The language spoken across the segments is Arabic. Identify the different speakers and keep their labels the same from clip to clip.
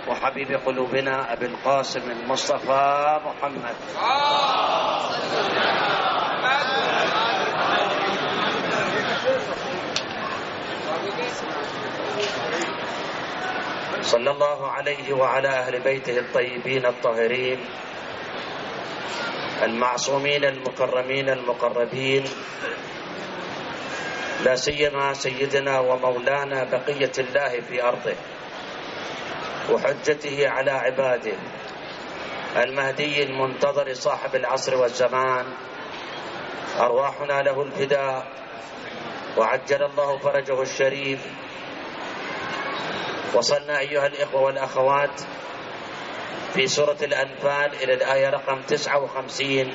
Speaker 1: وحبيب قلوبنا أبي القاسم المصطفى محمد صلى الله عليه وعلى أهل بيته الطيبين الطاهرين المعصومين المكرمين المقربين، لا سيما سيدنا ومولانا بقية الله في أرضه وحجته على عباده المهدي المنتظر صاحب العصر والزمان، أرواحنا له الفداء وعجل الله فرجه الشريف. وصلنا أيها الإخوة والأخوات في سورة الأنفال إلى الآية رقم 59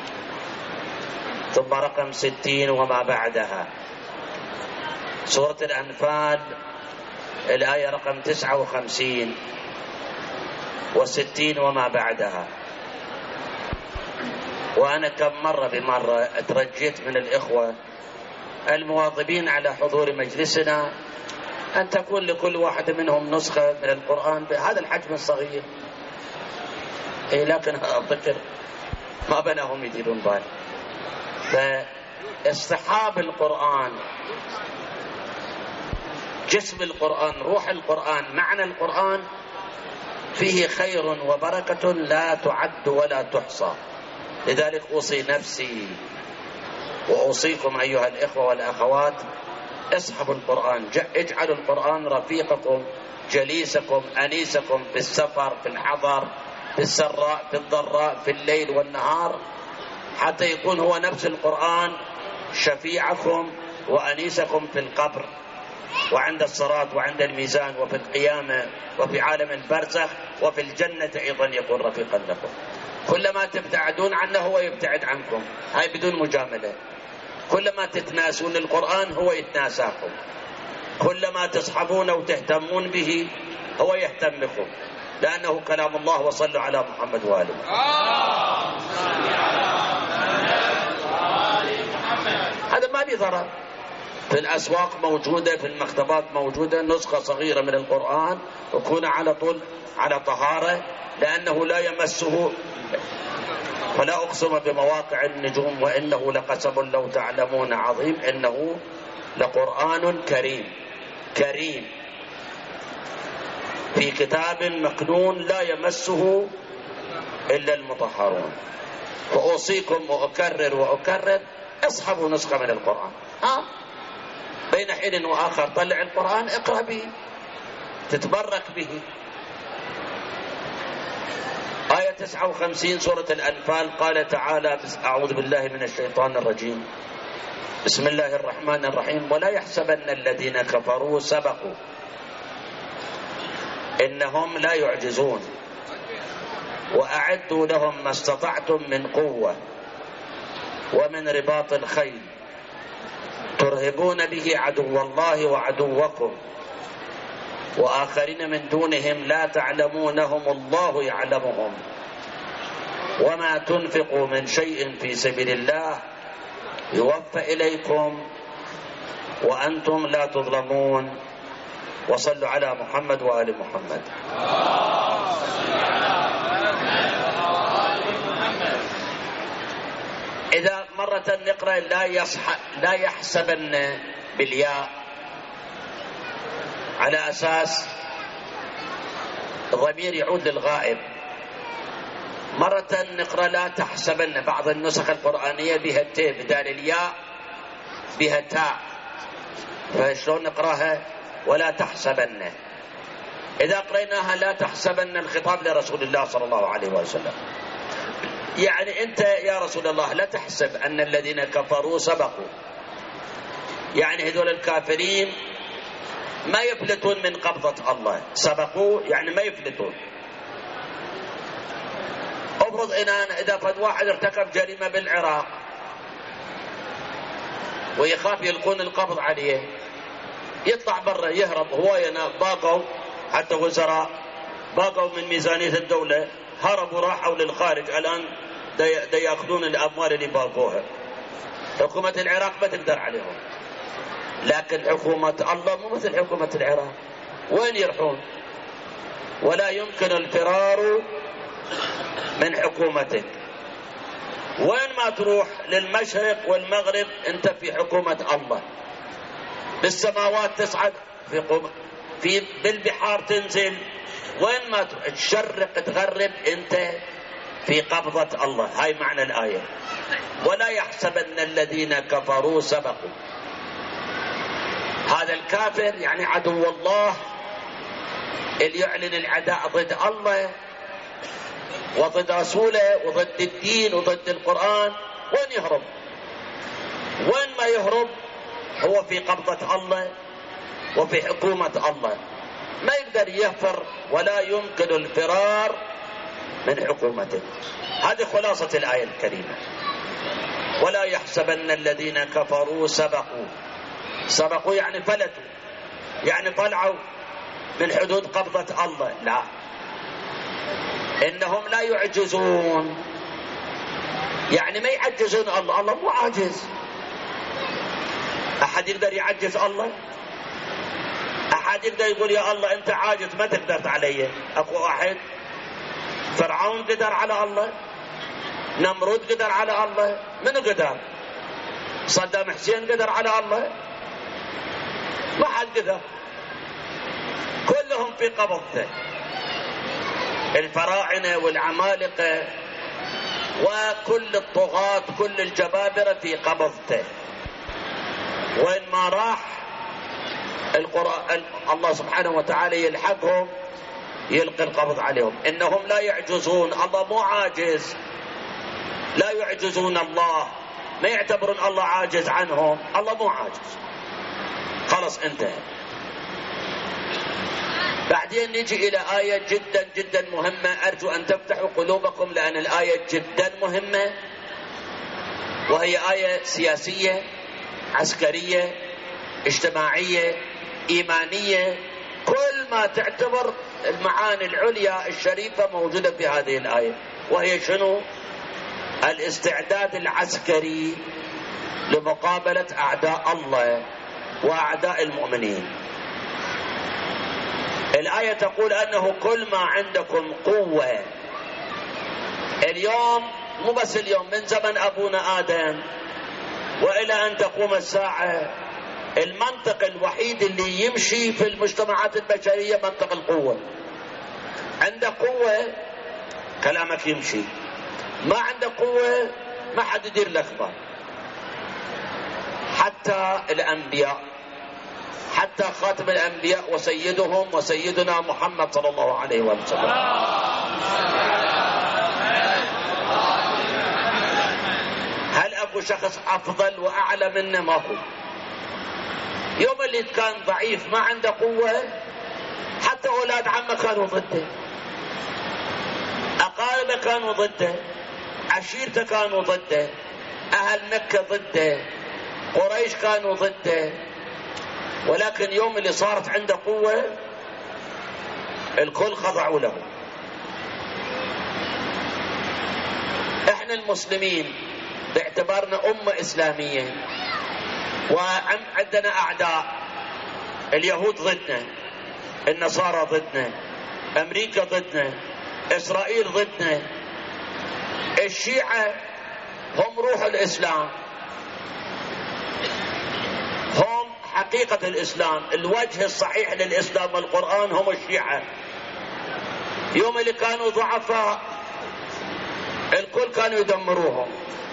Speaker 1: ثم رقم 60 وما بعدها. سورة الأنفال الآية رقم 59 و60 وما بعدها. وأنا كم مرة بمرة أترجيت من الإخوة المواظبين على حضور مجلسنا أن تكون لكل واحد منهم نسخة من القرآن بهذا الحجم الصغير، لكن أذكر ما بناهم يديرون بال. فاصطحاب القرآن، جسم القرآن، روح القرآن، معنى القرآن فيه خير وبركة لا تعد ولا تحصى. لذلك أوصي نفسي وأوصيكم أيها الإخوة والأخوات، اصحبوا القرآن، اجعلوا القرآن رفيقكم جليسكم أنيسكم في السفر، في الحضر، في السراء، في الضراء، في الليل والنهار، حتى يكون هو نفس القرآن شفيعكم وأنيسكم في القبر وعند الصراط وعند الميزان وفي القيامة وفي عالم البرزخ وفي الجنة أيضا يكون رفيقا لكم. كلما تبتعدون عنه هو يبتعد عنكم، هاي بدون مجاملة. كلما تتناسون القرآن هو يتناساكم، كلما تصحبون وتهتمون به هو يهتم بكم، لأنه كلام الله. وصلوا على محمد وآله. هذا ما لي ضرر. في الأسواق موجودة، في المكتبات موجودة نسخة صغيرة من القرآن، وكون على طول على طهارة، لأنه لا يمسه. فلا أقسم بمواقع النجوم وإنه لقسم لو تعلمون عظيم، إنه لقرآن كريم كريم في كتاب مكنون لا يمسه إلا المطهرون. وأوصيكم وأكرر وأكرر، اصحبوا نسخة من القرآن، بين حين وآخر طلع القرآن، اقرأ به، تتبرك به. آية 59 سورة الأنفال، قال تعالى: أعوذ بالله من الشيطان الرجيم، بسم الله الرحمن الرحيم: ولا يحسبن الذين كفروا سبقوا إنهم لا يعجزون وأعدوا لهم ما استطعتم من قوة ومن رباط الخيل ترهبون به عدو الله وعدوكم وآخرين من دونهم لا تعلمونهم الله يعلمهم وما تنفقوا من شيء في سبيل الله يوفى إليكم وأنتم لا تظلمون. وصلوا على محمد وآل محمد. إذا مرة نقرأ لا يحسبن بالياء على أساس الضمير يعود للغائب. مرة نقرأ لا تحسبن، بعض النسخ القرآنية بها التاء بدال الياء بها تاء، فشلون نقرأها؟ ولا تحسبن. إذا قرأناها لا تحسبن، الخطاب لرسول الله صلى الله عليه وسلم، يعني أنت يا رسول الله لا تحسب أن الذين كفروا سبقوا، يعني هذول الكافرين ما يفلتون من قبضة الله، سبقوا يعني ما يفلتون. افرض إذا فد واحد ارتكب جريمة بالعراق ويخاف يلقون القبض عليه، يطلع برا يهرب، هواينا باقوا حتى وزراء باقوا من ميزانية الدولة، هربوا راحوا للخارج، الآن دا يأخذون الأموال اللي باقوها. حكومة العراق ما تقدر عليهم، لكن حكومة الله مو مثل حكومة العراق. وين يروحون؟ ولا يمكن الفرار من حكومتك. وين ما تروح للمشرق والمغرب انت في حكومة الله. بالسماوات تصعد بالبحار تنزل، وين ما تشرق تغرب انت في قبضة الله. هاي معنى الآية. ولا يحسبن الذين كفروا سبقوا. هذا الكافر يعني عدو الله اللي يعلن العداء ضد الله وضد رسوله وضد الدين وضد القرآن. وين يهرب؟ وين ما يهرب هو في قبضة الله وفي حكومة الله، ما يقدر يفر ولا يمكن الفرار من حكومته. هذه خلاصة الآية الكريمة. ولا يحسبن الذين كفروا سبقوا. سبقوا يعني فلتوا، يعني طلعوا من حدود قبضة الله. لا، إنهم لا يعجزون، يعني ما يعجزون الله. الله مو عاجز. أحد يقدر يعجز الله؟ أحد يقدر يقول يا الله أنت عاجز ما تقدرت علي؟ أكو واحد؟ فرعون قدر على الله؟ نمرود قدر على الله؟ من قدر؟ صدام حسين قدر على الله؟ ما حد قدر. كلهم في قبضته، الفراعنة والعمالقة وكل الطغاة كل الجبابرة في قبضته. وين ما راح القرآن الله سبحانه وتعالى يلحقهم يلقي القبض عليهم. إنهم لا يعجزون. الله مو عاجز، لا يعجزون الله، ما يعتبرون الله عاجز عنهم. الله مو عاجز، خلص انتهى. بعدين نجي إلى آية جدا جدا مهمة، أرجو أن تفتحوا قلوبكم لأن الآية جدا مهمة، وهي آية سياسية عسكرية اجتماعية إيمانية، كل ما تعتبر المعاني العليا الشريفة موجودة في هذه الآية. وهي شنو؟ الاستعداد العسكري لمقابلة أعداء الله وأعداء المؤمنين. الآية تقول أنه كل ما عندكم قوة اليوم، مو بس اليوم، من زمن أبونا آدم وإلى أن تقوم الساعة، المنطق الوحيد اللي يمشي في المجتمعات البشرية منطق القوة. عندك قوة كلامك يمشي، ما عندك قوة ما حد يدير لك بال. حتى الأنبياء، حتى خاتم الأنبياء وسيدهم وسيدنا محمد صلى الله عليه وسلم، هل أكو شخص أفضل وأعلى منه؟ ما هو. يوم اللي كان ضعيف ما عنده قوة، حتى أولاد عمه كانوا ضده، أقاربه كانوا ضده، عشيرته كانوا ضده، أهل مكة ضده، قريش كانوا ضده. ولكن يوم اللي صارت عنده قوة الكل خضعوا له. احنا المسلمين باعتبارنا أمة إسلامية وعندنا أعداء، اليهود ضدنا، النصارى ضدنا، أمريكا ضدنا، إسرائيل ضدنا، الشيعة هم روح الإسلام، هم حقيقة الإسلام، الوجه الصحيح للإسلام والقرآن هم الشيعة. يوم اللي كانوا ضعفاء الكل كانوا يدمروهم،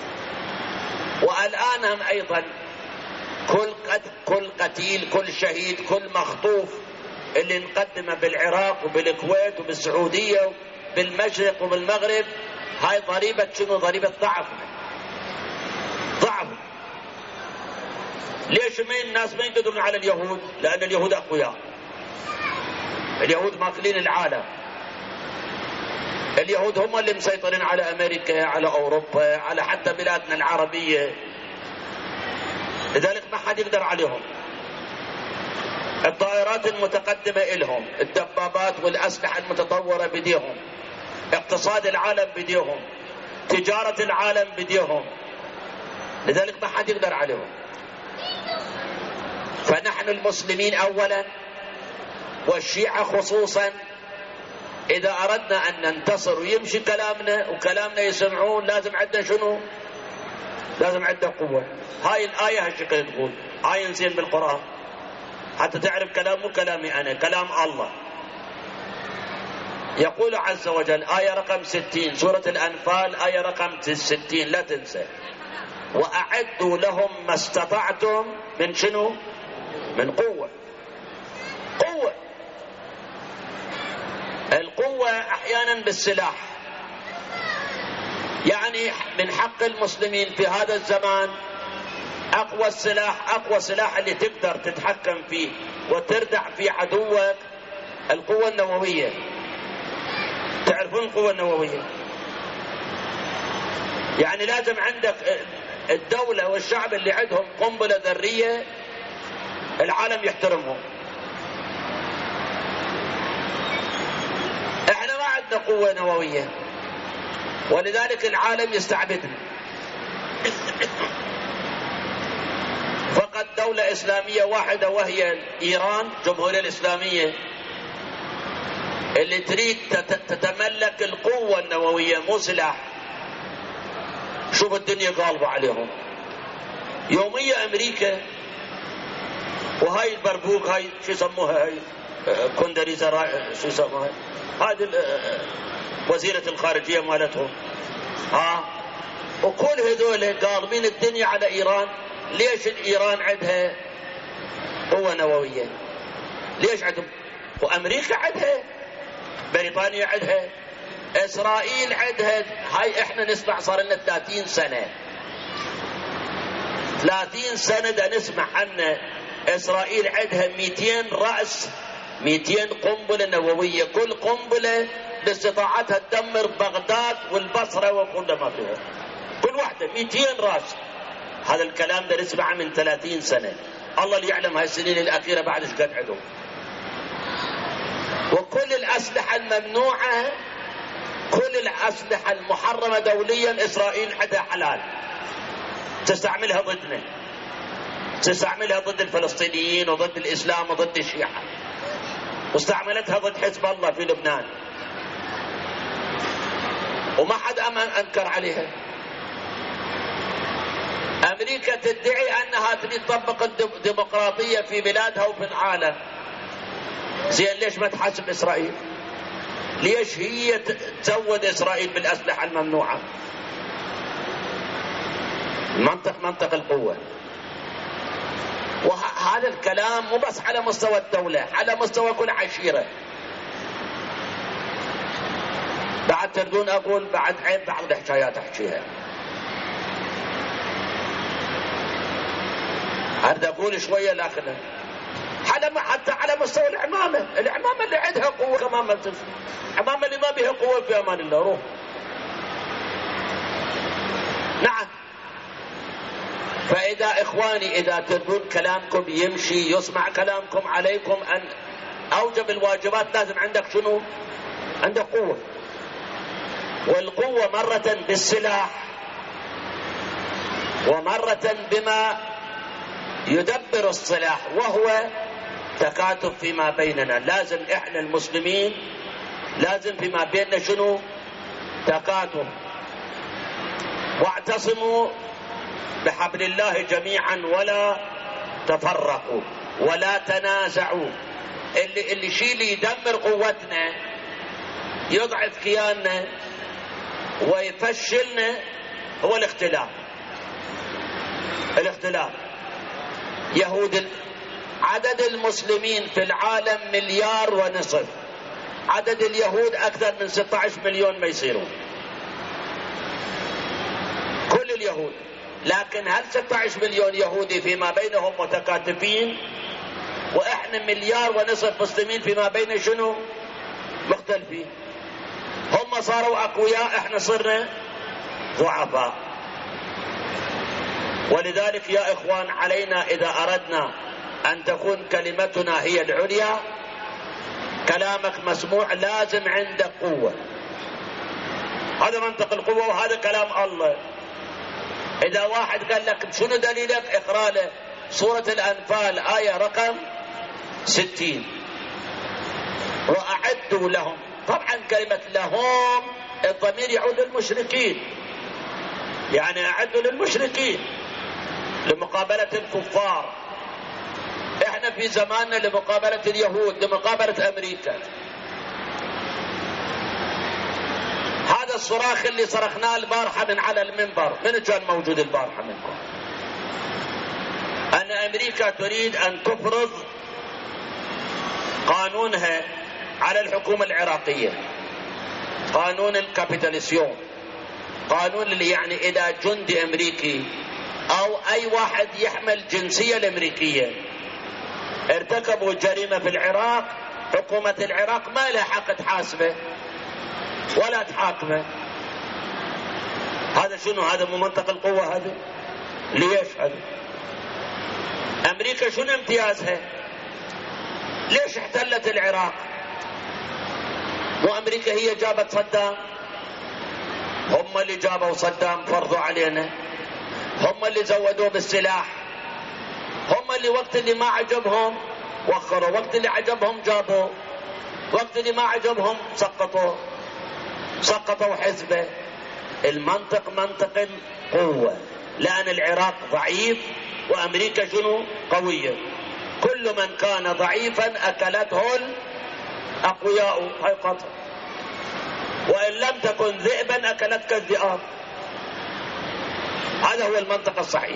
Speaker 1: والآن هم أيضا كل قتيل، كل شهيد، كل مخطوف اللي نقدمه بالعراق وبالكويت وبالسعودية وبالمشرق وبالمغرب، هاي ضريبة شنو؟ ضريبة ضعف. ليش الناس ما يقدرون على اليهود؟ لأن اليهود أقوياء، اليهود ماكلين العالم، اليهود هم اللي مسيطرين على أمريكا، على أوروبا، على حتى بلادنا العربية، لذلك ما حد يقدر عليهم. الطائرات المتقدمة إلهم، الدبابات والأسلحة المتطورة بديهم، اقتصاد العالم بديهم، تجارة العالم بديهم، لذلك ما حد يقدر عليهم. فنحن المسلمين أولا والشيعة خصوصا إذا أردنا أن ننتصر ويمشي كلامنا وكلامنا يسمعون لازم عندنا شنو؟ لازم عندنا قوة. هاي الآية هالشكل تقول، آية زين بالقرآن حتى تعرف كلام مو كلامي أنا، كلام الله. يقول عز وجل آية رقم 60 سورة الأنفال، آية رقم 60 لا تنسى: وأعدوا لهم ما استطعتم من شنو؟ من قوة. قوة، القوة أحيانا بالسلاح. يعني من حق المسلمين في هذا الزمان أقوى السلاح، أقوى سلاح اللي تقدر تتحكم فيه وتردع في عدوك القوة النووية. تعرفون القوة النووية؟ يعني لازم عندك الدولة والشعب اللي عندهم قنبلة ذرية العالم يحترمهم. احنا ما عندنا قوة نووية ولذلك العالم يستعبدنا. فقط دولة إسلامية واحدة وهي إيران، الجمهورية الإسلامية، اللي تريد تتملك القوة النووية مو سلاح. شوف الدنيا قالبة عليهم. يومية أمريكا وهاي البربوك، هاي شو يسموها، هاي كوندريزا شو يسموها، هذه وزيرة الخارجية مالتهم، وكل هذول قالبين الدنيا على إيران. ليش إيران عندها قوة نووية؟ ليش عندهم؟ وأمريكا عندها، بريطانيا عندها، إسرائيل عندها. هاي إحنا نسمع صار لنا 30 سنة 30 سنة دا نسمع أن إسرائيل عندها 200 رأس، 200 قنبلة نووية، كل قنبلة باستطاعتها تدمر بغداد والبصرة وكل ما فيها، كل واحدة 200 رأس. هذا الكلام ده نسمعه من 30 سنة. الله اللي يعلم هاي السنين الأخيرة بعد ايش قد عندهم. وكل الأسلحة الممنوعة، كل الأسلحة المحرمة دوليا إسرائيل عندها حلال تستعملها ضدنا، تستعملها ضد الفلسطينيين وضد الإسلام وضد الشيعة، واستعملتها ضد حزب الله في لبنان وما حد أنكر عليها. أمريكا تدعي أنها تريد تطبق الديمقراطية في بلادها وفي العالم. زين ليش ما تحاسب إسرائيل؟ ليش هي تزود إسرائيل بالأسلحة الممنوعة؟ منطق القوة. وهذا الكلام مو بس على مستوى الدولة، على مستوى كل عشيرة. بعد تردون أقول بعد عيب بعض الحكايات أحكيها. أريد أقول شوية لكن حتى على مستوى العمامة اللي عندها قوة كمان ما تنسى. العمامة اللي ما بها قوة في أمان الله روح. نعم. فإذا إخواني إذا تردون كلامكم يمشي يسمع كلامكم، عليكم أن أوجب الواجبات لازم عندك شنو؟ عندك قوة. والقوة مرة بالسلاح ومرة بما يدبر السلاح، وهو تكاتف فيما بيننا. لازم احنا المسلمين لازم فيما بيننا شنو؟ تكاتف. واعتصموا بحبل الله جميعا ولا تفرقوا ولا تنازعوا. اللي شيء اللي يدمر قوتنا يضعف كياننا ويفشلنا هو الاختلاف. عدد المسلمين في العالم 1.5 مليار، عدد اليهود أكثر من 16 مليون ما يصيرون، كل اليهود. لكن هل 16 مليون يهودي فيما بينهم متكاتفين؟ وإحنا 1.5 مليار مسلمين فيما بين شنو؟ مختلفين. هم صاروا أقوياء، إحنا صرنا ضعفاء. ولذلك يا إخوان علينا إذا أردنا أن تكون كلمتنا هي العليا، كلامك مسموع، لازم عندك قوة. هذا منطق القوة وهذا كلام الله. إذا واحد قال لك شنو دليلك؟ اقرأ له سورة الأنفال آية رقم 60: وأعدوا لهم. طبعا كلمة لهم الضمير يعود للمشركين، يعني أعدوا للمشركين لمقابلة الكفار. احنا في زماننا لمقابلة اليهود، لمقابلة أمريكا. هذا الصراخ اللي صرخناه البارحة من على المنبر، من كان موجود البارحة منكم؟ أن أمريكا تريد أن تفرض قانونها على الحكومة العراقية، قانون الكابيتاليسيون، قانون اللي يعني إذا جندي أمريكي أو أي واحد يحمل جنسية الأمريكية ارتكبوا جريمة في العراق، حكومة العراق ما لها حق تحاسبه ولا تحاكمه. هذا شنو؟ هذا مو منطق القوة هذا؟ ليش هذا؟ أمريكا شنو امتيازها؟ ليش احتلت العراق؟ مو أمريكا هي جابت صدام؟ هم اللي جابوا صدام، فرضوا علينا، هم اللي زودوه بالسلاح، هم اللي وقت اللي ما عجبهم وخروا، وقت اللي عجبهم جابوا، وقت اللي ما عجبهم سقطوا حزبه. المنطق منطق القوة، لأن العراق ضعيف وأمريكا شنو؟ قوية. كل من كان ضعيفا أكلته الأقوياء، هاي قطع. وإن لم تكن ذئبا أكلتك الذئاب. هذا هو المنطق الصحيح.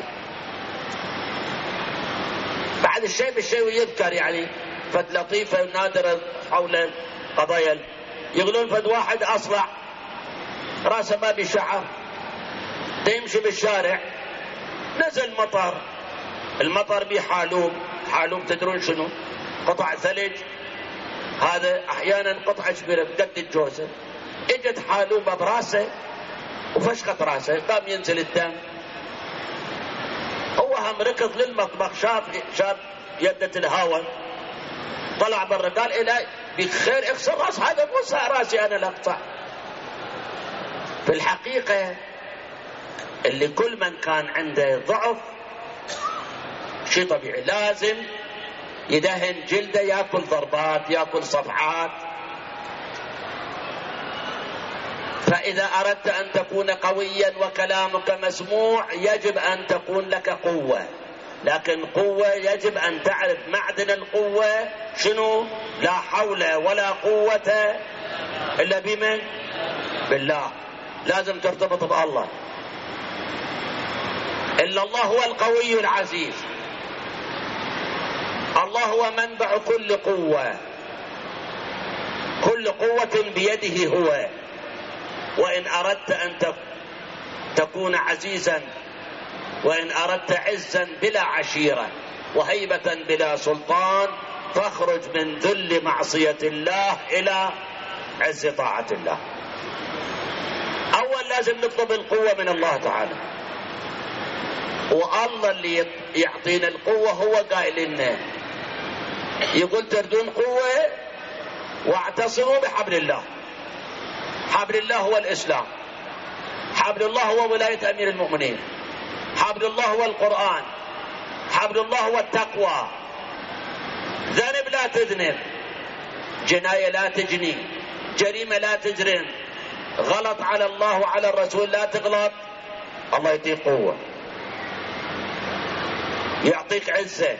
Speaker 1: بعد الشيء بالشيء يذكر يعني فد لطيفة نادرة حول قضايا، يقولون فد واحد أصلع راسه ما بشعر، تمشي بالشارع نزل مطر، المطر بحالوب، حالوب تدرون شنو؟ قطع ثلج، هذا أحيانا قطعة كبيرة بقد الجوزة، اجت حالوبة براسه وفشخت راسه، قام ينزل الدم. هو هم ركض للمطبخ، شاف يدة الهواء، طلع برا قال إلي بخير اغسل راس، هذا مو راسي أنا لأقطع. في الحقيقة اللي كل من كان عنده ضعف شيء طبيعي لازم يدهن جلده، يأكل ضربات، يأكل صفعات. فإذا أردت أن تكون قويا وكلامك مسموع يجب أن تكون لك قوة، لكن قوة يجب أن تعرف معدن القوة شنو؟ لا حول ولا قوة إلا بمن؟ بالله. لازم ترتبط بالله. إلا الله هو القوي العزيز، الله هو منبع كل قوة، كل قوة بيده هو. وإن أردت أن تكون عزيزا، وإن أردت عزا بلا عشيرة وهيبة بلا سلطان، فاخرج من ذل معصية الله إلى عز طاعة الله. أول لازم نطلب القوة من الله تعالى، والله اللي يعطينا القوة هو قائل لنا، يقول تردون قوة واعتصموا بحبل الله. حبل الله هو الإسلام، حبل الله هو ولاية أمير المؤمنين، حبل الله هو القرآن، حبل الله هو التقوى. ذنب لا تذنب، جناية لا تجني، جريمة لا تجرم، غلط على الله وعلى الرسول لا تغلط. الله يعطيك قوة، يعطيك عزة،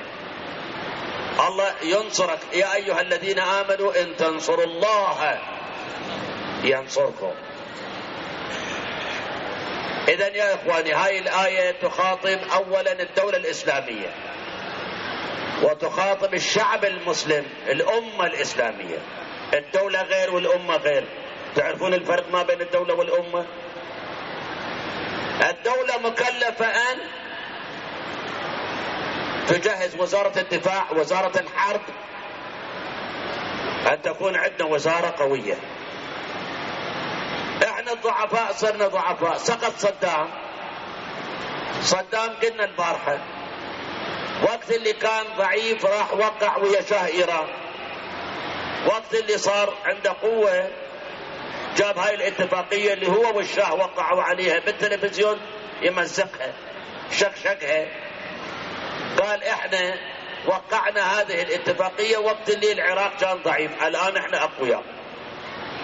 Speaker 1: الله ينصرك. يا أيها الذين آمنوا إن تنصروا الله ينصركم. إذن يا إخواني هاي الآية تخاطب أولا الدولة الإسلامية، وتخاطب الشعب المسلم، الأمة الإسلامية. الدولة غير والأمة غير. تعرفون الفرق ما بين الدولة والأمة؟ الدولة مكلفة أن تجهز وزارة الدفاع، وزارة الحرب، أن تكون عندنا وزارة قوية. احنا الضعفاء صرنا ضعفاء. سقط صدام قلنا البارحة، وقت اللي كان ضعيف راح وقع ويا شاه إيران، وقت اللي صار عنده قوة جاب هاي الاتفاقية اللي هو والشاه وقعوا عليها بالتلفزيون يمزقها شقها، قال احنا وقعنا هذه الاتفاقية وقت اللي العراق كان ضعيف، الآن احنا أقوياء.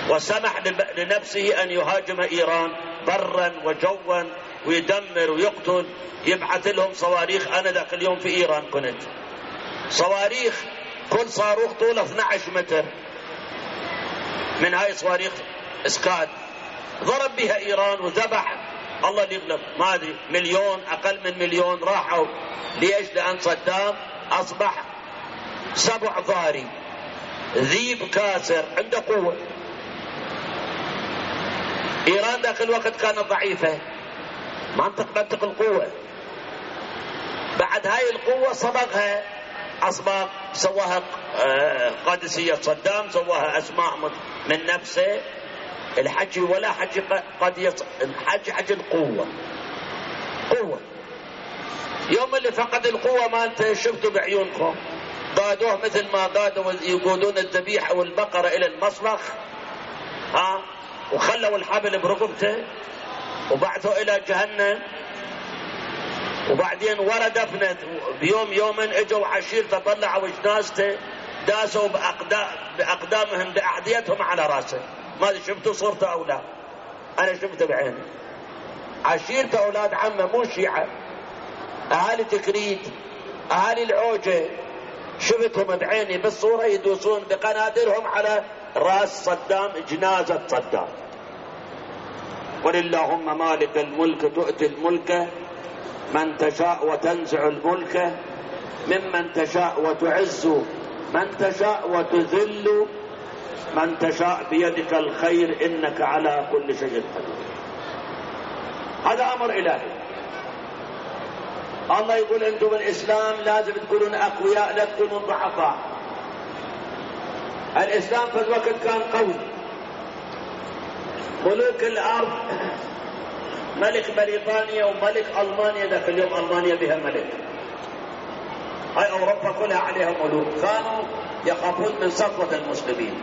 Speaker 1: وسمح لنفسه أن يهاجم إيران برا وجوا ويدمر ويقتل، يبعث لهم صواريخ. أنا ذاك اليوم في إيران كنت، صواريخ كل صاروخ طوله 12 متر من هاي صواريخ اسكاد، ضرب بها إيران وذبح. الله يغلب، ما أدري مليون، أقل من مليون راحوا. ليش؟ لأن صدام أصبح سبع ضاري، ذيب كاسر، عنده قوة. إيران ذاك الوقت كانت ضعيفة، منطق القوة. بعد هاي القوة صبغها أصباغ، سواها قادسية صدام، سواها أسماء من نفسه. الحكي ولا حكي حكي القوة، قوة. يوم اللي فقد القوة مالته شفتوا بعيونكم، قادوه مثل ما قادوا يقودون الذبيحة والبقرة إلى المصلخ، وخلوا الحبل برقبته وبعثوا إلى جهنم. وبعدين ورا دفنت بيوم يومين اجوا عشيرته طلعوا جنازته، داسوا بأقدامهم بأحذيتهم على راسه. ما ادري شفتوا صورته او لا؟ انا شفته بعيني. عشيرته اولاد عمه، مو شيعه، اهالي تكريت، اهالي العوجه، شفتهم بعيني بالصوره يدوسون بقنادرهم على راس صدام، جنازه صدام. قل اللهم مالك الملك تؤتي الملك من تشاء وتنزع الملك ممن تشاء وتعز من تشاء وتذل من تشاء بيدك الخير إنك على كل شيء قدير. هذا أمر إلهي. الله يقول أنتم بالإسلام لازم تكونون أقوياء، لا تكونون ضعفاء. الإسلام في الوقت كان قوي، ملوك الأرض، ملك بريطانيا وملك ألمانيا، ذاك اليوم ألمانيا بها ملك، هاي أوروبا كلها عليها ملوك، كانوا يخافون من سطوة المسلمين،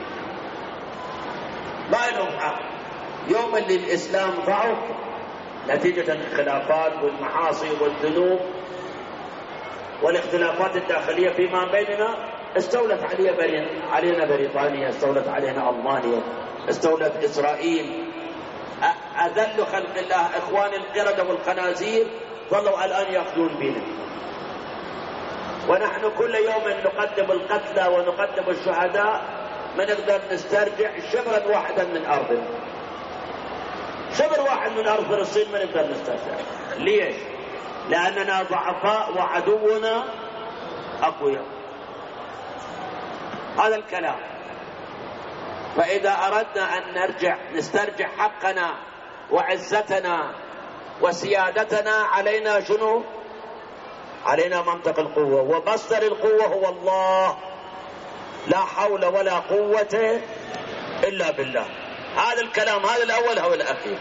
Speaker 1: ما لهم حق. يوم اللي الإسلام ضعف نتيجة الخلافات والمعاصي والذنوب والاختلافات الداخلية فيما بيننا، استولت علينا بريطانيا، استولت علينا ألمانيا، استولت إسرائيل، أذل خلق الله إخوان القردة والخنازير ظلوا الآن يأخذون بنا. ونحن كل يوم نقدم القتلى ونقدم الشهداء، ما نقدر نسترجع شبرا واحدا من أرضنا، شبر واحد من أرض فلسطين ما نقدر نسترجع. ليش؟ لأننا ضعفاء وعدونا أقوياء. هذا الكلام. فإذا أردنا أن نسترجع حقنا وعزتنا وسيادتنا، علينا شنو؟ علينا منطق القوة، ومصدر القوة هو الله، لا حول ولا قوة إلا بالله. هذا الكلام، هذا الأول هو الأخير.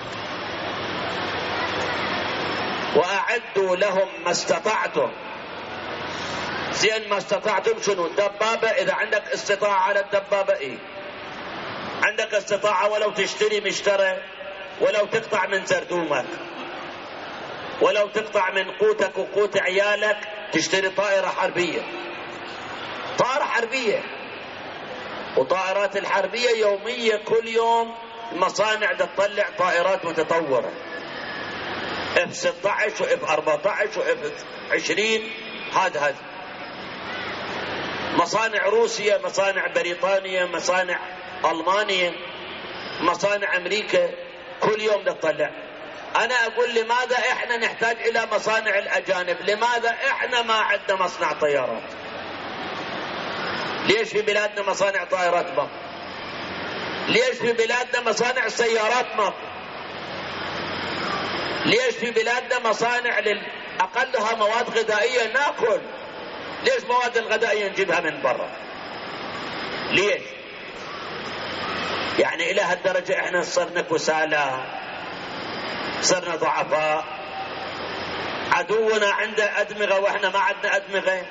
Speaker 1: وأعدوا لهم ما استطعتم. زين ما استطعتم شنو؟ دبابة، إذا عندك استطاعة على الدبابة إيه؟ عندك استطاعة ولو تشتري مشترى، ولو تقطع من زردومك، ولو تقطع من قوتك وقوت عيالك، تشتري طائرة حربية، طائرة حربية. وطائرات الحربية يومية، كل يوم المصانع تطلع طائرات متطورة، F-16 و F-14 و F-20. هذا مصانع روسيا، مصانع بريطانيا، مصانع ألمانيا، مصانع أمريكا، كل يوم تطلع. أنا أقول لماذا إحنا نحتاج إلى مصانع الأجانب؟ لماذا إحنا ما عندنا مصنع طيارات؟ ليش في بلادنا مصانع طائرات ما؟ ليش في بلادنا مصانع سيارات ما؟ ليش في بلادنا مصانع أقلها مواد غذائية ناكل؟ ليش مواد الغذائية نجيبها من برا؟ ليش؟ يعني إلى هالدرجة إحنا صرنا كسالى، صرنا ضعفاء. عدونا عنده أدمغة وإحنا ما عندنا أدمغة.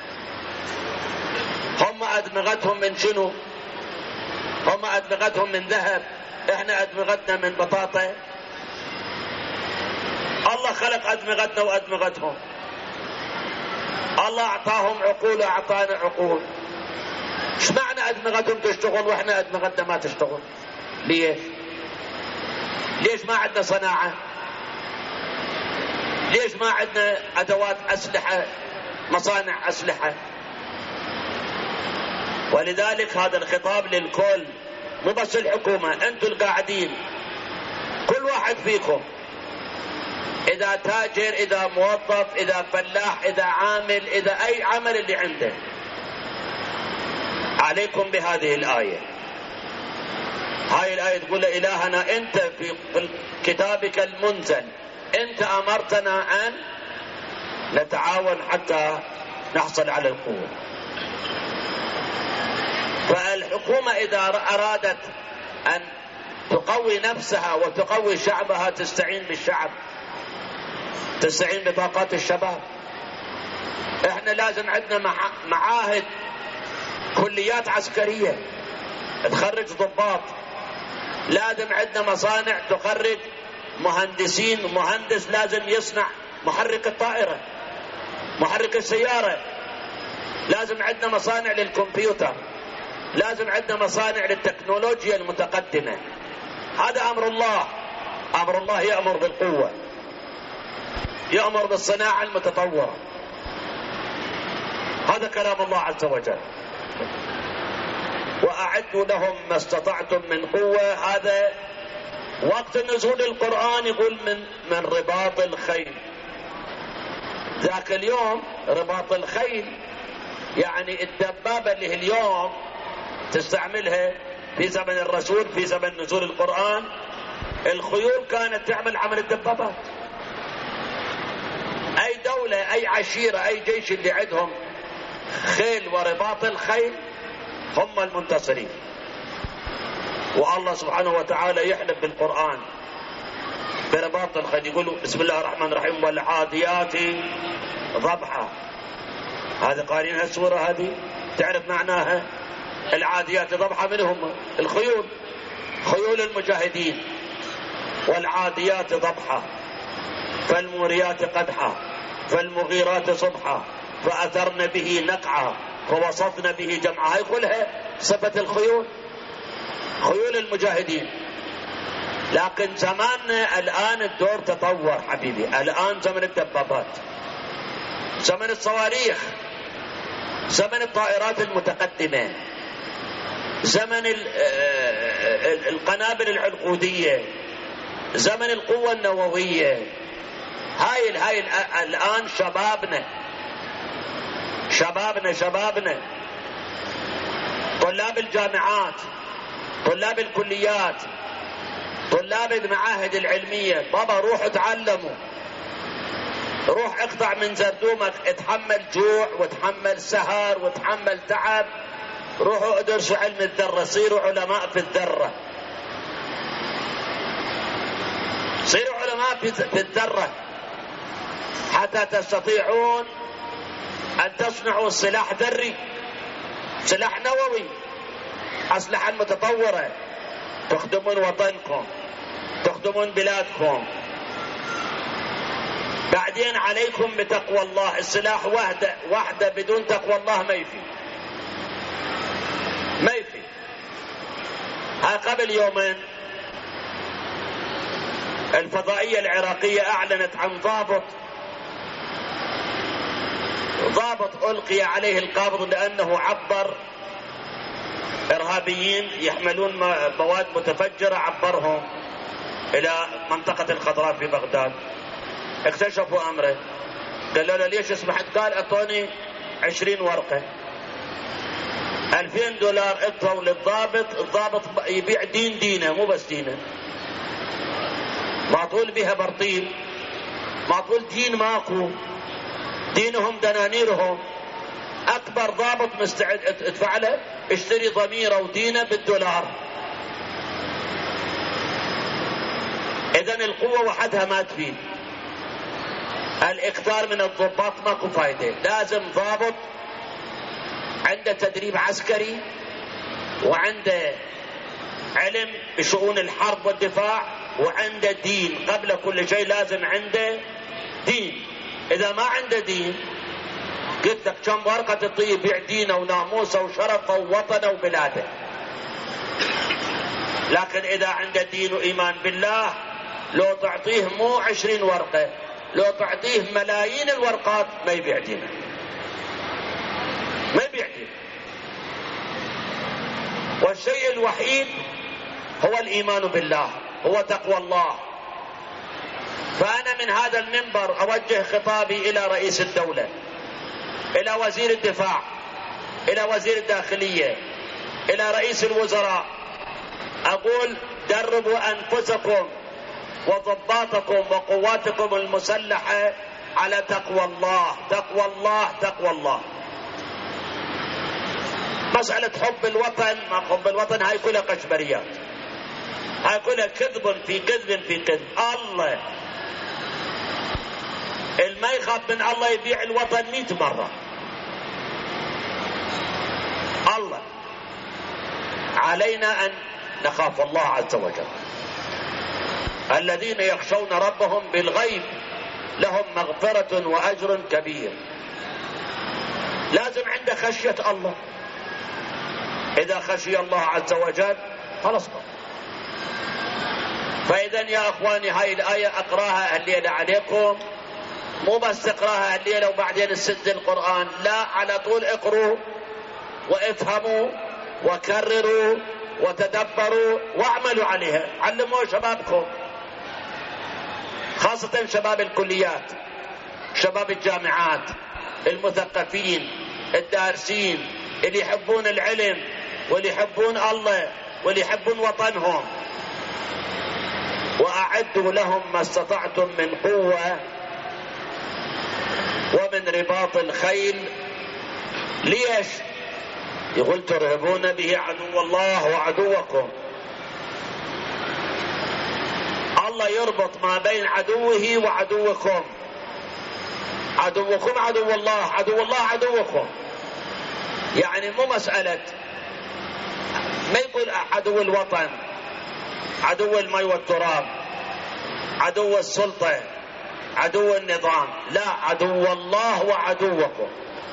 Speaker 1: هم أدمغتهم من شنو؟ هم أدمغتهم من ذهب، إحنا أدمغتنا من بطاطا. الله خلق أدمغتنا وأدمغتهم. الله أعطاهم عقول وأعطانا عقول. ايش معنى أدمغتهم تشتغل وإحنا أدمغتنا ما تشتغل؟ ليش ما عندنا صناعة؟ ليش ما عندنا أدوات أسلحة، مصانع أسلحة؟ ولذلك هذا الخطاب للكل، مو بس الحكومة، أنتم القاعدين كل واحد فيكم، إذا تاجر، إذا موظف، إذا فلاح، إذا عامل، إذا أي عمل اللي عنده، عليكم بهذه الآية. هاي الآية تقول إلهنا أنت في كتابك المنزل أنت أمرتنا أن نتعاون حتى نحصل على القوة. فالحكومة إذا أرادت أن تقوي نفسها وتقوي شعبها تستعين بالشعب، تستعين بطاقات الشباب. احنا لازم عندنا معاهد، كليات عسكرية تخرج ضباط، لازم عندنا مصانع تخرج مهندسين، مهندس لازم يصنع محرك الطائرة، محرك السيارة، لازم عندنا مصانع للكمبيوتر، لازم عندنا مصانع للتكنولوجيا المتقدمة. هذا أمر الله. أمر الله يأمر بالقوة، يأمر بالصناعة المتطورة. هذا كلام الله عز وجل. وأعدوا لهم ما استطعتم من قوة. هذا وقت نزول القرآن يقول من رباط الخيل. ذاك اليوم رباط الخيل يعني الدبابة اللي اليوم تستعملها في زمن الرسول، في زمن نزول القرآن الخيول كانت تعمل عمل الدبابات. أي دولة، أي عشيرة، أي جيش اللي عندهم خيل ورباط الخيل هم المنتصرين. والله سبحانه وتعالى يحلف بالقرآن برباط الخيل، يقول بسم الله الرحمن الرحيم والعاديات ضبحا. هذا قارين هالسورة هذه تعرف معناها. العاديات ضبحا من هم؟ الخيول، خيول المجاهدين. والعاديات ضبحا فالموريات قدحا فالمغيرات صبحا فأثرن به نقعا فوسطن به جمعا. هاي كلها صفة الخيول، خيول المجاهدين. لكن زماننا الآن الدور تطور حبيبي. الآن زمن الدبابات، زمن الصواريخ، زمن الطائرات المتقدمة، زمن القنابل العنقودية، زمن القوة النووية. هاي الآن شبابنا طلاب الجامعات، طلاب الكليات، طلاب المعاهد العلمية. بابا روح اتعلموا، روح اقطع من زردومك، اتحمل جوع وتحمل سهر وتحمل تعب. روحوا ادرسوا علم الذرة، صيروا علماء في الذرة، صيروا علماء في الذرة حتى تستطيعون أن تصنعوا سلاح ذري، سلاح نووي، أسلحة متطورة تخدمون وطنكم، تخدمون بلادكم. بعدين عليكم بتقوى الله. السلاح وحده بدون تقوى الله ما يفي. قبل يومين الفضائية العراقية أعلنت عن ضابط ألقي عليه القبض لأنه عبر إرهابيين يحملون مواد متفجرة، عبرهم إلى منطقة الخضراء في بغداد. اكتشفوا أمره، قالوا له ليش سمحت؟ قال أعطوني 20 ورقة، $2000 اعطوا للضابط. الضابط يبيع دينه، مو بس دينه، معطول بها برطيل، معطول دين ماكو، دينهم دنانيرهم. أكبر ضابط مستعد ادفع له، اشتري ضميره ودينه $1. إذن القوة وحدها ما تفيد، الإكثار من الضباط ماكو فايدة. لازم ضابط عنده تدريب عسكري وعنده علم بشؤون الحرب والدفاع وعنده دين. قبل كل شيء لازم عنده دين. إذا ما عنده دين قلت لك كم ورقة تطيب يبيع دينه وناموسه وشرفه ووطنه وبلاده. لكن إذا عنده دين وإيمان بالله لو تعطيه مو 20 ورقة، لو تعطيه ملايين الورقات ما يبيع دينه، ما يبيع دينه. والشيء الوحيد هو الإيمان بالله، هو تقوى الله. فأنا من هذا المنبر أوجه خطابي إلى رئيس الدولة، إلى وزير الدفاع، إلى وزير الداخلية، إلى رئيس الوزراء، أقول دربوا أنفسكم وضباطكم وقواتكم المسلحة على تقوى الله، تقوى الله، تقوى الله. مسألة حب الوطن، ما حب الوطن هاي كلها قشبريات، هاي كلها كذب في كذب في كذب. الله الما يخاف من الله يبيع الوطن 100 مرة. الله علينا أن نخاف الله عز وجل. الذين يخشون ربهم بالغيب لهم مغفرة وأجر كبير. لازم عنده خشية الله. إذا خشي الله عز وجل خلاص. فإذا يا أخواني هاي الآية أقراها الليلة عليكم، مو بس اقراها الليلة وبعدين نسد القرآن، لا، على طول اقروا وافهموا وكرروا وتدبروا واعملوا عليها. علموا شبابكم، خاصة شباب الكليات، شباب الجامعات، المثقفين الدارسين اللي يحبون العلم واللي يحبون الله واللي يحبون وطنهم. وأعدوا لهم ما استطعتم من قوة ومن رباط الخيل. ليش؟ يقول ترهبون به عدو الله وعدوكم. الله يربط ما بين عدوه وعدوكم. عدوكم عدو الله، عدو الله عدوكم. يعني مو مسألة، ما يقول عدو الوطن، عدو المي والتراب، عدو السلطة، عدو النظام، لا، عدو الله وعدوكم.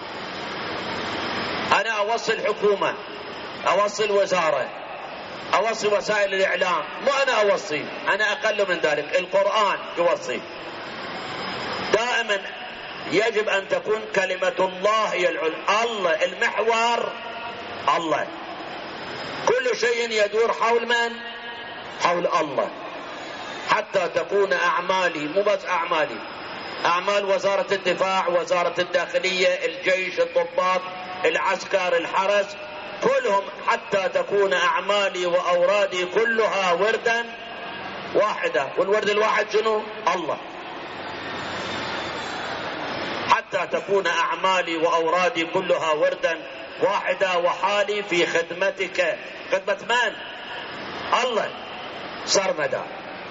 Speaker 1: أنا أوصل حكومة، أوصل وزارة، أوصي وسائل الإعلام، مو أنا أوصي، أنا أقل من ذلك، القرآن يوصي. دائما يجب أن تكون كلمة الله هي العليا، الله المحور، الله. كل شيء يدور حول من؟ حول الله. حتى تكون أعمالي، مو بس أعمالي، أعمال وزارة الدفاع، وزارة الداخلية، الجيش، الضباط، العسكر، الحرس، كلهم حتى تكون أعمالي وأورادي كلها وردا واحدة. والورد الواحد شنو؟ الله. حتى تكون أعمالي وأورادي كلها وردا واحدة وحالي في خدمتك. خدمة من؟ الله سرمدا.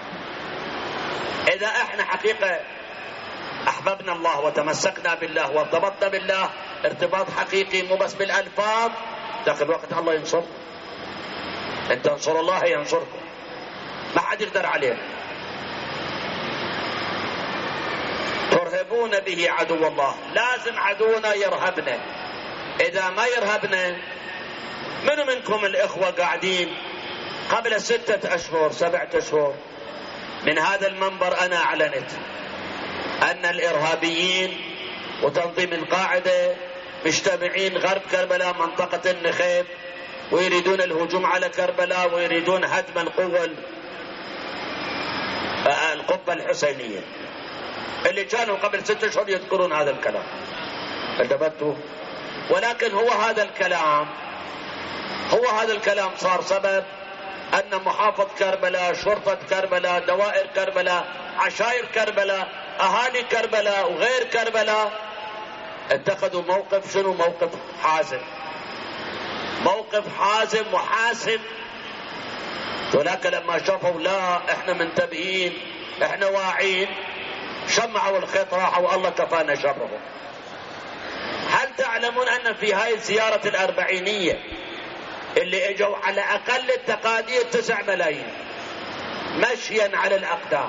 Speaker 1: إذا احنا حقيقة أحببنا الله وتمسكنا بالله وارتبطنا بالله ارتباط حقيقي، مو بس بالألفاظ، داخل وقت الله ينصر. إن تنصر الله ينصركم، ما حد يقدر عليه. ترهبون به عدو الله، لازم عدونا يرهبنا. إذا ما يرهبنا، من منكم الإخوة قاعدين قبل 6 أشهر 7 أشهر من هذا المنبر أنا أعلنت أن الإرهابيين وتنظيم القاعدة مجتمعين غرب كربلاء منطقة النخيب، ويريدون الهجوم على كربلاء، ويريدون هدم القبة الحسينية. اللي كانوا قبل 6 أشهر يذكرون هذا الكلام، انتبهتوا؟ ولكن هو هذا الكلام صار سبب أن محافظ كربلاء، شرطة كربلاء، دوائر كربلاء، عشائر كربلاء، أهالي كربلاء وغير كربلاء اتخذوا موقف. شنو موقف؟ حازم. موقف حازم وحاسم. ولكن لما شافوا لا احنا منتبهين، احنا واعين، شمعوا الخيط، راحوا الله كفانا شرهم. هل تعلمون أن في هاي الزيارة الأربعينية اللي اجوا على أقل التقادير 9 ملايين مشيا على الأقدام،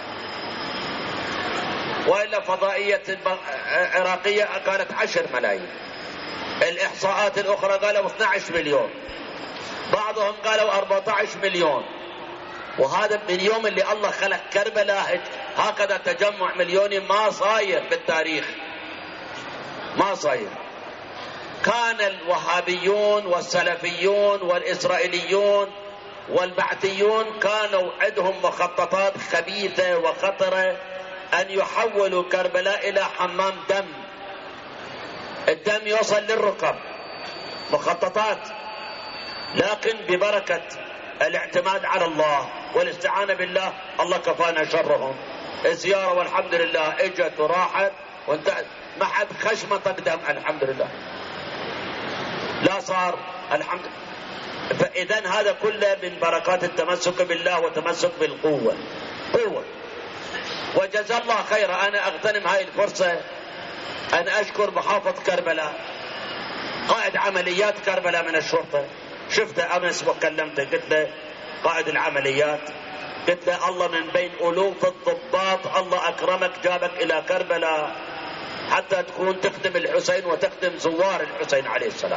Speaker 1: وإلا فضائية عراقية كانت 10 ملايين، الإحصاءات الأخرى قالوا 12 مليون. بعضهم قالوا 14 مليون. وهذا من يوم اللي الله خلق كربلاء هكذا تجمع مليوني ما صاير بالتاريخ، ما صاير. كان الوهابيون والسلفيون والإسرائيليون والبعثيون كانوا عندهم مخططات خبيثة وخطرة أن يحولوا كربلاء إلى حمام دم، الدم يوصل للركب، مخططات. لكن ببركة الاعتماد على الله والاستعانة بالله الله كفانا شرهم. الزيارة والحمد لله اجت وراحت وانتهت، ما حد خشمة دم الحمد لله، لا صار الحمد لله. فإذا هذا كله من بركات التمسك بالله وتمسك بالقوة، قوة. وجزا الله خيرا. أنا أغتنم هاي الفرصة أن أشكر محافظ كربلاء، قائد عمليات كربلاء من الشرطة، شفته أمس وكلمته، قلت له قائد العمليات، قلت له الله من بين ألوف الضباط الله أكرمك جابك إلى كربلاء حتى تكون تخدم الحسين وتخدم زوار الحسين عليه السلام.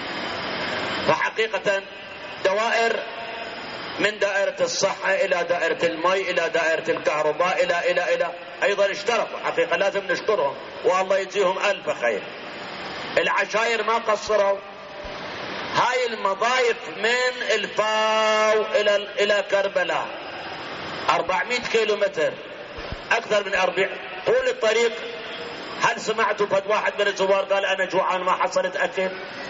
Speaker 1: فحقيقة دوائر من دائرة الصحة إلى دائرة المي إلى دائرة الكهرباء إلى أيضا اشتركوا، حقيقة لازم نشكرهم والله يجزيهم ألف خير. العشائر ما قصروا. هاي المضايق من الفاو إلى كربلاء 400 كيلومتر، أكثر من 40 طول الطريق. هل سمعتوا فد واحد من الزوار قال أنا جوعان ما حصلت أكل؟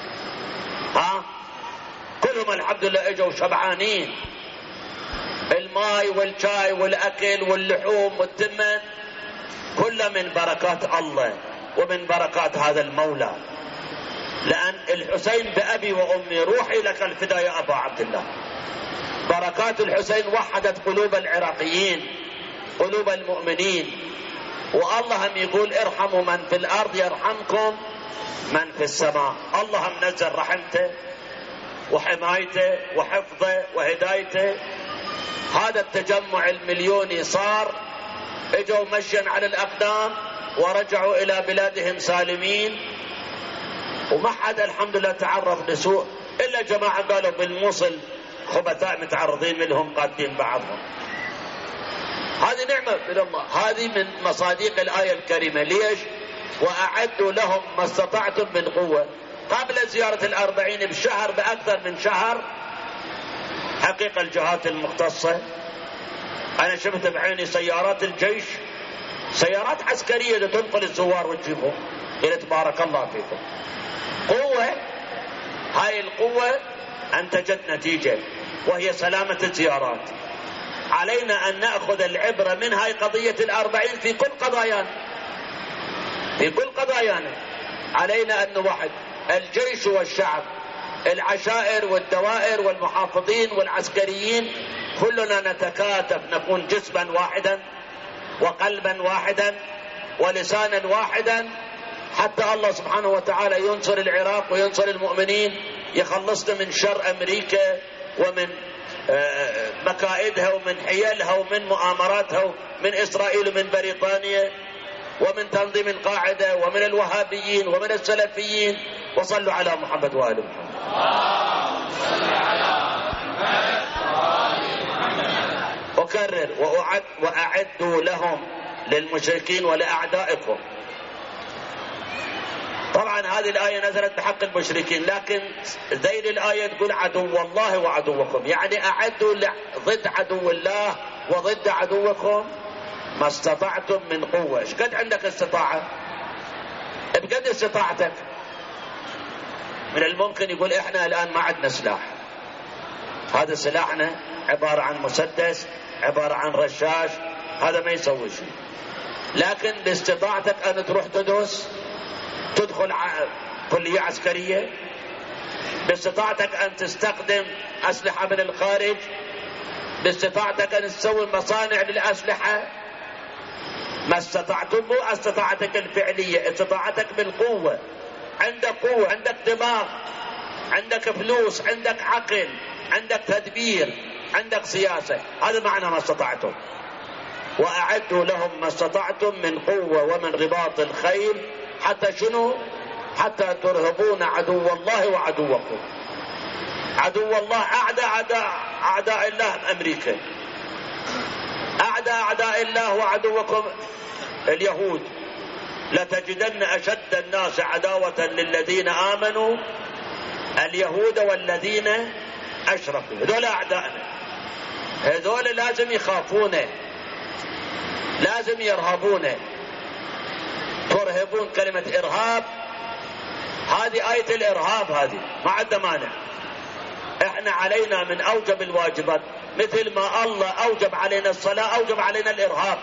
Speaker 1: كلهم الحمد لله اجوا شبعانين. الماء والشاي والأكل واللحوم والتمن كله من بركات الله ومن بركات هذا المولى. لأن الحسين بأبي وأمي روحي لك الفداء يا أبا عبد الله. بركات الحسين وحدت قلوب العراقيين، قلوب المؤمنين. والله هم يقول ارحموا من في الأرض يرحمكم من في السماء. الله منزل رحمته وحمايته وحفظه وهدايته. هذا التجمع المليوني صار، اجوا مشيا على الأقدام ورجعوا إلى بلادهم سالمين، وما حد الحمد لله تعرض لسوء إلا جماعة قالوا بالموصل خبثاء متعرضين منهم قادين بعضهم. هذه نعمة من الله، هذه من مصادق الآية الكريمة. ليش؟ وأعدوا لهم ما استطعتم من قوة. قبل زيارة 40 بشهر بأكثر من شهر حقيقة الجهات المختصة أنا شفت بعيني سيارات الجيش، سيارات عسكرية تنقل الزوار وتجيبهم. قلت بارك الله فيكم. قوة. هاي القوة أنتجت نتيجة وهي سلامة الزيارات. علينا أن نأخذ العبرة من هاي قضية 40 في كل قضايانا، في كل قضايانا. علينا أن نوحد الجيش والشعب، العشائر والدوائر والمحافظين والعسكريين، كلنا نتكاتف، نكون جسما واحدا وقلبا واحدا ولسانا واحدا، حتى الله سبحانه وتعالى ينصر العراق وينصر المؤمنين، يخلصنا من شر أمريكا ومن مكائدها ومن حيلها ومن مؤامراتها ومن إسرائيل ومن بريطانيا ومن تنظيم القاعدة ومن الوهابيين ومن السلفيين. وصلوا على محمد وآل محمد. أكرر وأعدوا لهم للمشركين ولأعدائكم. طبعا هذه الآية نزلت بحق المشركين، لكن ذيل الآية تقول عدو الله وعدوكم، يعني أعدوا ضد عدو الله وضد عدوكم ما استطعتم من قوة. ايش قد عندك استطاعة؟ بقد استطاعتك. من الممكن يقول احنا الآن ما عندنا سلاح، هذا سلاحنا عبارة عن مسدس، عبارة عن رشاش، هذا ما يسوي شيء. لكن باستطاعتك أن تروح تدرس، تدخل كلية عسكرية، باستطاعتك أن تستخدم أسلحة من الخارج، باستطاعتك أن تسوي مصانع للأسلحة. ما استطعتم مو استطاعتك الفعلية، استطاعتك بالقوة. عندك قوة، عندك دماغ، عندك فلوس، عندك عقل، عندك تدبير، عندك سياسة. هذا معنى ما استطعتم. وأعدوا لهم ما استطعتم من قوة ومن رباط الخيل حتى شنو؟ حتى ترهبون عدو الله وعدوكم. عدو الله أعداء الله أمريكا، أعداء الله وعدوكم اليهود. لتجدن أشد الناس عداوة للذين آمنوا اليهود والذين أشركوا. هذول أعدائنا، هذول لازم يخافونه، لازم يرهبونه. ترهبون، كلمة إرهاب هذه آية الإرهاب، هذه ما عندنا مانع. احنا علينا من أوجب الواجبات، مثل ما الله أوجب علينا الصلاة أوجب علينا الإرهاب.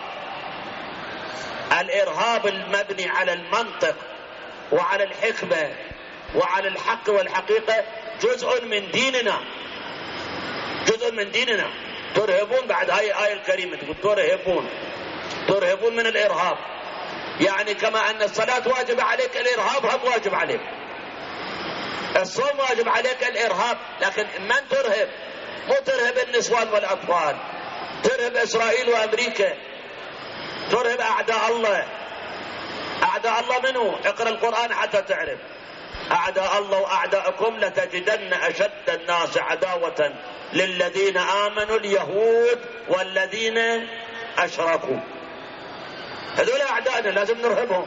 Speaker 1: الإرهاب المبني على المنطق وعلى الحكمة وعلى الحق والحقيقة جزء من ديننا، جزء من ديننا. ترهبون، بعد هاي الآية الكريمة تقول ترهبون من الإرهاب. يعني كما أن الصلاة واجب عليك، الإرهاب هم واجب عليك. الصوم واجب عليك، الإرهاب. لكن من ترهب؟ مو ترهب النسوان والأطفال، ترهب إسرائيل وأمريكا، ترهب أعداء الله. أعداء الله منو؟ اقرأ القرآن حتى تعرف. أعداء الله وأعداءكم لتجدن أشد الناس عداوة للذين آمنوا اليهود والذين أشركوا. هذول أعداءنا لازم نرهبهم.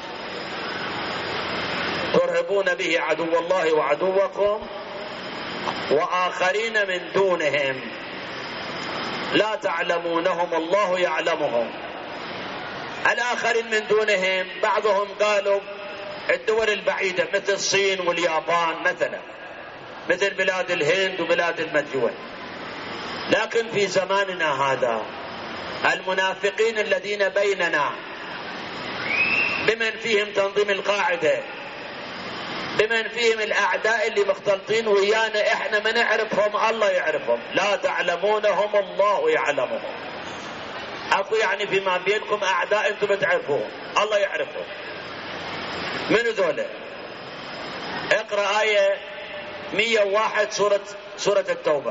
Speaker 1: ترهبون به عدو الله وعدوكم وآخرين من دونهم لا تعلمونهم الله يعلمهم. الآخرين من دونهم بعضهم قالوا الدول البعيدة مثل الصين واليابان مثلا، مثل بلاد الهند وبلاد المجوة. لكن في زماننا هذا المنافقين الذين بيننا، بمن فيهم تنظيم القاعدة، بمن فيهم الأعداء اللي مختلطين ويانا، احنا ما نعرفهم، الله يعرفهم. لا تعلمونهم الله يعلمهم. اكو يعني فيما بينكم أعداء انتم بتعرفوهم، الله يعرفهم. من ذولا؟ اقرأ آية 101 سورة التوبة.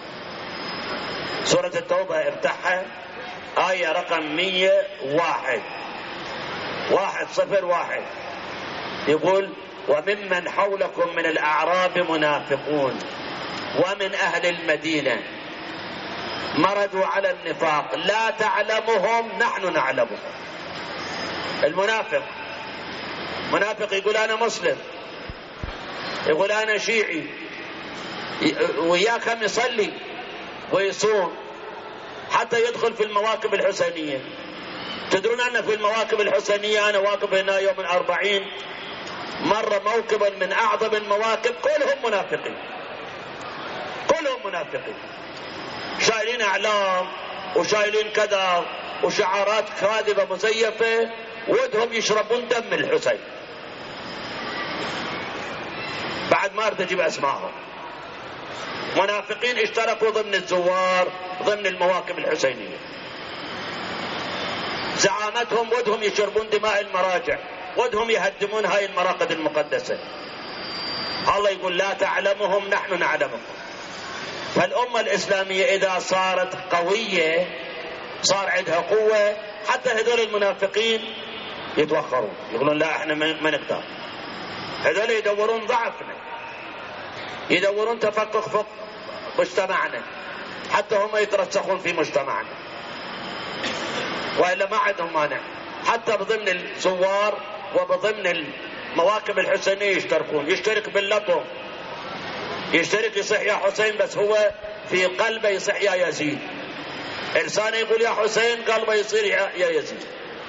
Speaker 1: سورة التوبة افتحها، آية رقم 101 101 يقول: وممن حولكم من الأعراب منافقون ومن أهل المدينة مرضوا على النفاق لا تعلمهم نحن نعلمهم. المنافق منافق يقول أنا مسلم، يقول أنا شيعي، وياكم يصلي ويصوم، حتى يدخل في المواكب الحسينية. تدرون أن في المواكب الحسينية أنا واقف هنا يوم 40 مرة موكبا من أعظم المواكب، كلهم منافقين، كلهم منافقين، شايلين أعلام وشايلين كذا وشعارات كاذبة مزيفة، ودهم يشربون دم الحسين. بعد ما أريد أجيب أسمائهم. منافقين اشتركوا ضمن الزوار ضمن المواكب الحسينية، زعامتهم ودهم يشربون دماء المراجع، ودهم يهدمون هاي المراقد المقدسة. الله يقول لا تعلمهم نحن نعلمهم. فالأمة الإسلامية إذا صارت قوية، صار عندها قوة، حتى هذول المنافقين يتوخرون، يقولون لا احنا ما نقدر. هذول يدورون ضعفنا، يدورون تفكك مجتمعنا، حتى هم يترسخون في مجتمعنا، وإلا ما عندهم مانع. حتى بضمن الزوار وبضمن المواكب الحسينية يشتركون، يشترك باللطم، يشترك يصح يا حسين، بس هو في قلبه يصح يا يزيد. إنسان يقول يا حسين، قلبه يصير يا يزيد.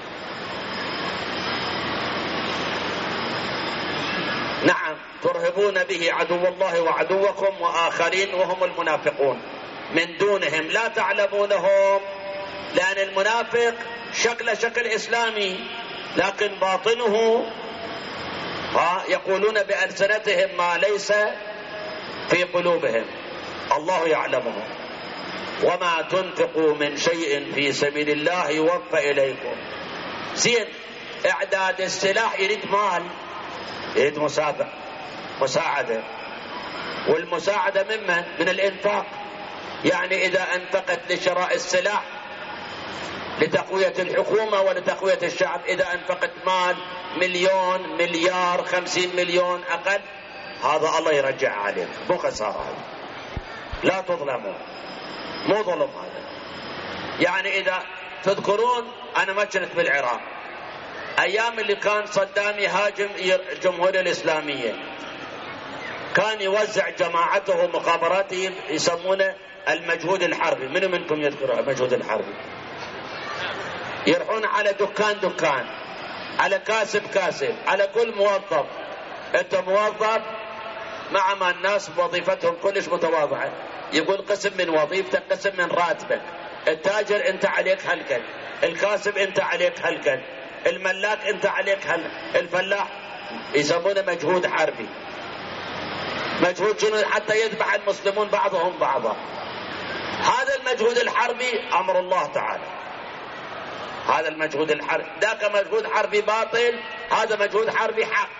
Speaker 1: نعم، ترهبون به عدو الله وعدوكم وآخرين وهم المنافقون من دونهم لا تعلمونهم. لأن المنافق شكل إسلامي، لكن باطنه يقولون بألسنتهم ما ليس في قلوبهم. الله يعلمهم. وما تنفقوا من شيء في سبيل الله يوفى إليكم. زين، إعداد السلاح يريد مال، يريد مساعدة، والمساعدة من الإنفاق. يعني إذا أنفقت لشراء السلاح لتقوية الحكومة ولتقوية الشعب، إذا أنفقت مال 1,000,000 مليار 50 مليون أقل، هذا الله يرجع عليك، مو خسارة هذا، لا تظلموا، مو ظلم هذا. يعني إذا تذكرون أنا ما كنت بالعراق أيام اللي كان صدام يهاجم الجمهورية الإسلامية، كان يوزع جماعته ومخابراته يسمونه المجهود الحربي. منو منكم يذكر المجهود الحربي؟ يروحون على دكان دكان، على كاسب كاسب، على كل موظف. انت موظف مع ما الناس بوظيفتهم كلش متواضعة، يقول قسم من وظيفتك، قسم من راتبك. التاجر انت عليك هلكن، الكاسب انت عليك هلكن، الملاك انت عليك الفلاح. يسمونه مجهود حربي. مجهود شنو؟ حتى يذبح المسلمون بعضهم بعضا. هذا المجهود الحربي امر الله تعالى، هذا المجهود الحربي. ذاك مجهود حربي باطل، هذا مجهود حربي حق.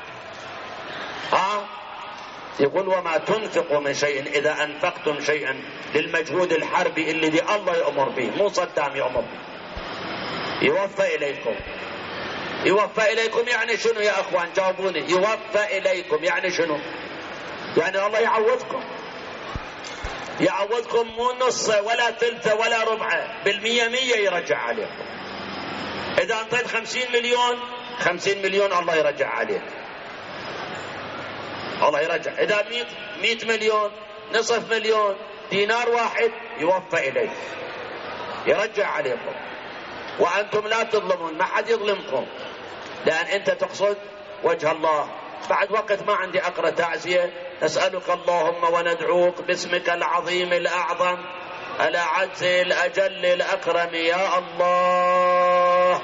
Speaker 1: يقول وما تنفقوا من شيء إذا أنفقتم شيئا للمجهود الحربي الذي الله يأمر به، مو صدام يأمر به، يوفى إليكم. يوفى إليكم يعني شنو يا أخوان؟ جاوبوني. يوفى إليكم يعني شنو؟ يعني الله يعوضكم، يعوضكم، مو نص ولا ثلثة ولا ربعة، بالمية مية يرجع عليكم. إذا أنطيت 50 مليون، 50 مليون الله يرجع عليك، الله يرجع. إذا 100 مليون، نصف مليون، دينار واحد، يوفى إليك، يرجع عليكم. وأنتم لا تظلمون، ما حد يظلمكم، لأن أنت تقصد وجه الله. بعد وقت ما عندي أقرأ تعزية. نسألك اللهم وندعوك باسمك العظيم الأعظم الأعز الأجل الأكرم يا الله،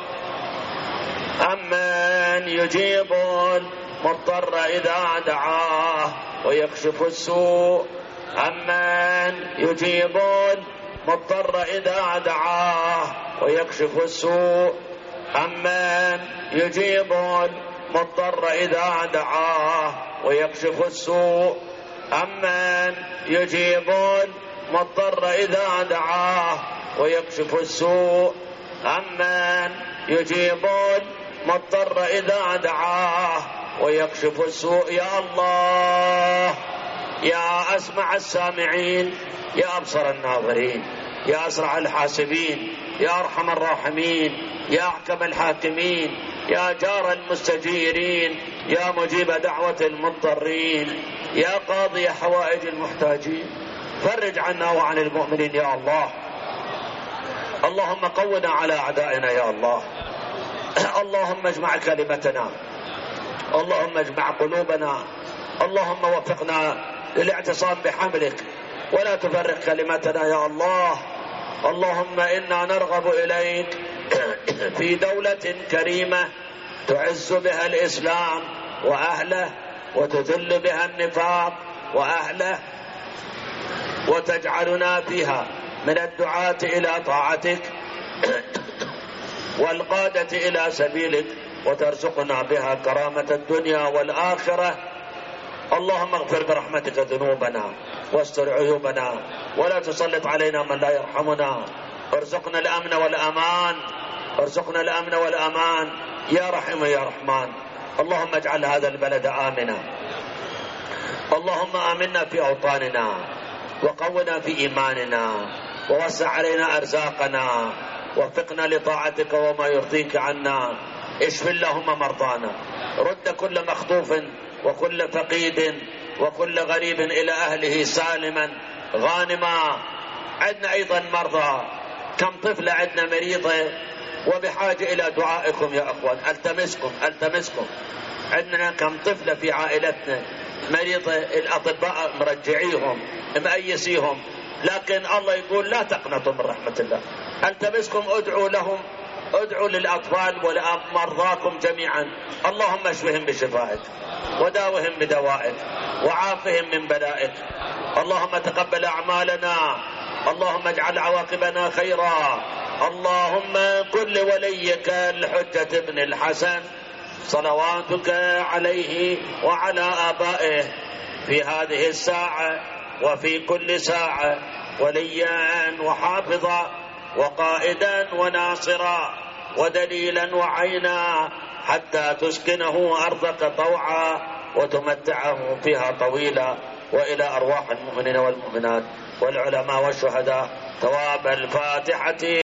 Speaker 1: أمن يجيب المضطر إذا دعاه ويكشف السوء، أمن يجيب المضطر إذا دعاه ويكشف السوء، أمن يجيب المضطر إذا دعاه ويكشف السوء، أمن يجيب المضطر إذا دعاه ويكشف السوء، أمن يجيب المضطر إذا دعاه ويكشف السوء. يا الله، يا أسمع السامعين، يا أبصر الناظرين، يا أسرع الحاسبين، يا أرحم الراحمين، يا أحكم الحاكمين، يا جار المستجيرين، يا مجيب دعوة المضطرين، يا قاضي حوائج المحتاجين، فرج عنا وعن المؤمنين يا الله. اللهم قونا على أعدائنا يا الله. اللهم اجمع كلمتنا، اللهم اجمع قلوبنا، اللهم وفقنا للاعتصام بحملك ولا تفرق كلمتنا يا الله. اللهم إنا نرغب إليك في دولة كريمة تعز بها الإسلام وأهله وتذل بها النفاق وأهله، وتجعلنا فيها من الدعاة إلى طاعتك والقادة إلى سبيلك، وترزقنا بها كرامة الدنيا والآخرة. اللهم اغفر برحمتك ذنوبنا واستر عيوبنا ولا تسلط علينا من لا يرحمنا. ارزقنا الأمن والأمان، ارزقنا الأمن والأمان يا رحيم يا رحمن. اللهم اجعل هذا البلد آمنا، اللهم آمنا في أوطاننا وقونا في إيماننا ووسع علينا أرزاقنا، وفقنا لطاعتك وما يرضيك عنا. اشف اللهم مرضانا، رد كل مخطوف وكل فقيد وكل غريب إلى أهله سالما غانما. عندنا أيضا مرضى، كم طفلة عندنا مريضة وبحاجة إلى دعائكم يا أخوان. ألتمسكم. عندنا كم طفلة في عائلتنا مريضة، الأطباء مرجعيهم مأيسيهم، لكن الله يقول لا تقنطوا من رحمة الله. ألتمسكم، ادعوا لهم، ادعوا للأطفال ولمرضاكم جميعا. اللهم اشفهم بشفائك وداوهم بدوائك وعافهم من بلائك. اللهم تقبل أعمالنا، اللهم اجعل عواقبنا خيرا. اللهم كن لوليك الحجة بن الحسن صلواتك عليه وعلى آبائه في هذه الساعة وفي كل ساعة وليا وحافظا وقائدا وناصرا ودليلا وعينا، حتى تسكنه أرضك طوعا وتمتعهم فيها طويلا، وإلى أرواح المؤمنين والمؤمنات والعلماء والشهداء ثواب الفاتحة.